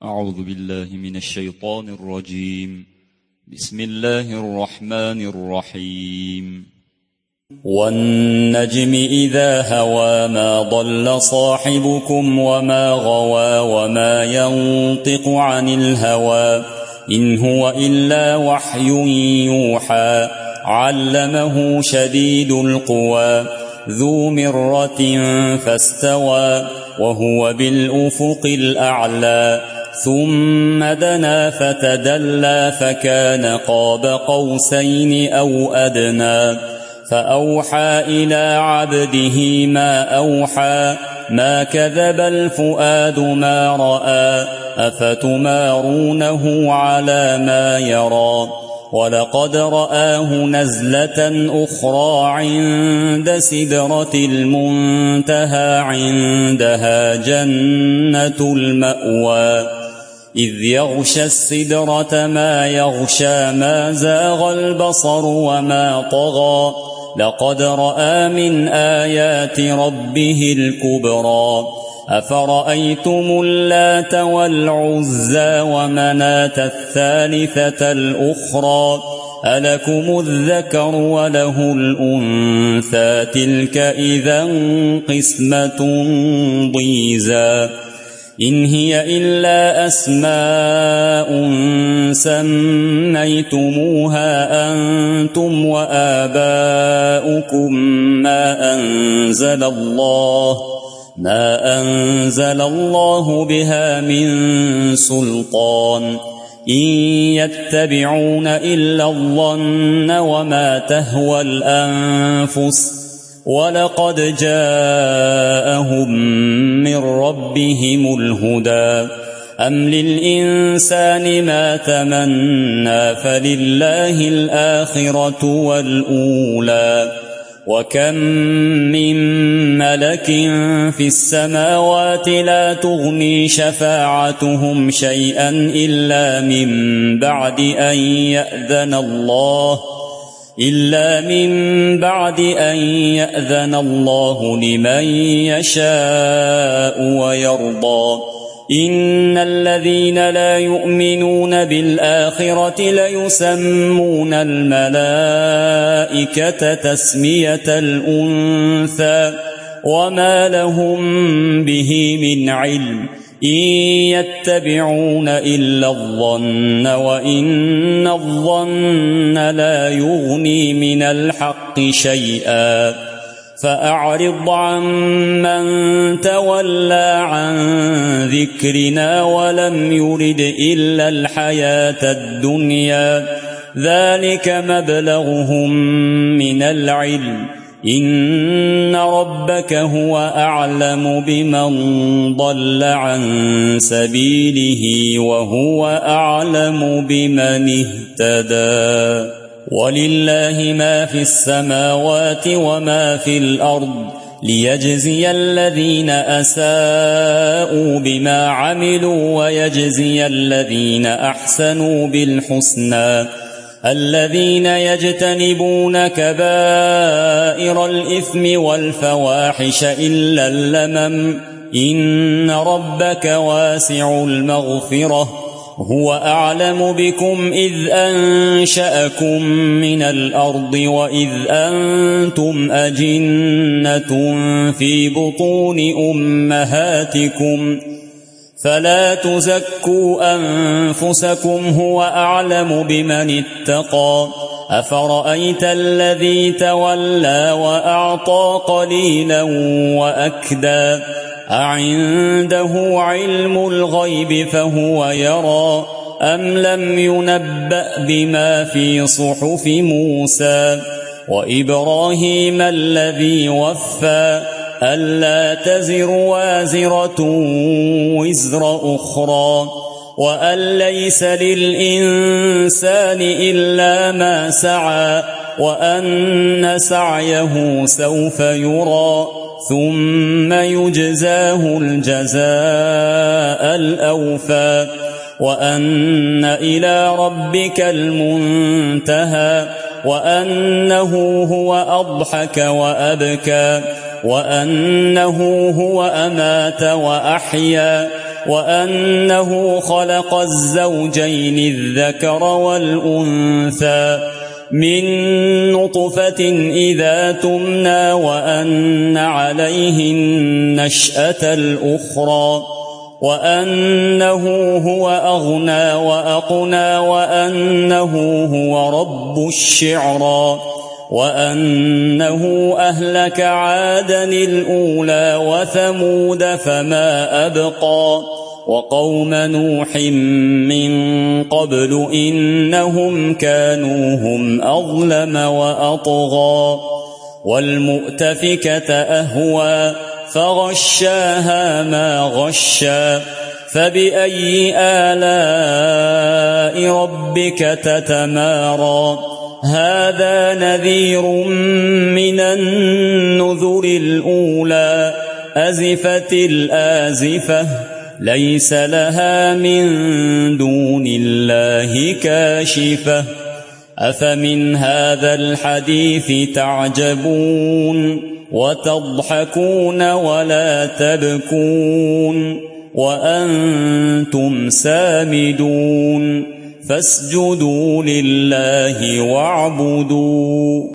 أعوذ بالله من الشيطان الرجيم. بسم الله الرحمن الرحيم. والنجم إذا هوى ما ضل صاحبكم وما غوى وما ينطق عن الهوى إن هو إلا وحي يوحى علمه شديد القوى ذو مرة فاستوى وهو بالأفق الأعلى ثم دنا فتدلى فكان قاب قوسين أو أدنى فأوحى إلى عبده ما أوحى ما كذب الفؤاد ما رأى أفتمارونه على ما يرى ولقد رآه نزلة أخرى عند سدرة المنتهى عندها جنة المأوى إذ يغشى السدرة ما يغشى ما زاغ البصر وما طغى لقد رأى من آيات ربه الكبرى أفرأيتم اللات والعزى ومناة الثالثة الأخرى ألكم الذكر وله الأنثى تلك إذا قسمة ضيزى إن هي إلا أسماء سميتموها أنتم وآباؤكم ما أنزل الله بها من سلطان إن يتبعون إلا الظن وما تهوى الأنفس ولقد جاءهم من ربهم الهدى أم للإنسان ما تمنى فلله الآخرة والأولى وكم من ملك في السماوات لا تغني شفاعتهم شيئا إلا من بعد أن يأذن الله لمن يشاء ويرضى إن الذين لا يؤمنون بالآخرة ليسمون الملائكة تسمية الأنثى وما لهم به من علم إن يتبعون إلا الظن وإن الظن لا يغني من الحق شيئا فأعرض عمن تولى عن ذكرنا ولم يرد إلا الحياة الدنيا ذلك مبلغهم من العلم إن ربك هو أعلم بمن ضل عن سبيله وهو أعلم بمن اهتدى ولله ما في السماوات وما في الأرض ليجزي الذين أساءوا بما عملوا ويجزي الذين أحسنوا بالحسنى الذين يجتنبون كبائر الإثم والفواحش إلا اللمم إن ربك واسع المغفرة هو أعلم بكم إذ أنشأكم من الأرض وإذ أنتم أجنة في بطون أمهاتكم فلا تزكوا أنفسكم هو أعلم بمن اتقى أفرأيت الذي تولى وأعطى قليلا وأكدى أعنده علم الغيب فهو يرى أم لم ينبأ بما في صحف موسى وإبراهيم الذي وفى ألا تزر وازرة وزر أخرى وأن ليس للإنسان إلا ما سعى وأن سعيه سوف يرى ثم يجزاه الجزاء الأوفى وأن إلى ربك المنتهى وأنه هو أضحك وأبكى وأنه هو أمات وأحيا وأنه خلق الزوجين الذكر والأنثى من نطفة إذا تمنى وأن عليه النشأة الأخرى وأنه هو أغنى وأقنى وأنه هو رب الشعرى وأنه أهلك عادا الأولى وثمود فما أبقى وقوم نوح من قبل إنهم كانوا هم أظلم وأطغى والمؤتفكة أهوى فغشاها ما غشا فبأي آلاء ربك تتمارى هذا نذير من النذر الأولى أزفت الآزفة ليس لها من دون الله كاشفة أفمن هذا الحديث تعجبون وتضحكون ولا تبكون وأنتم سامدون فاسجدوا لله واعبدوا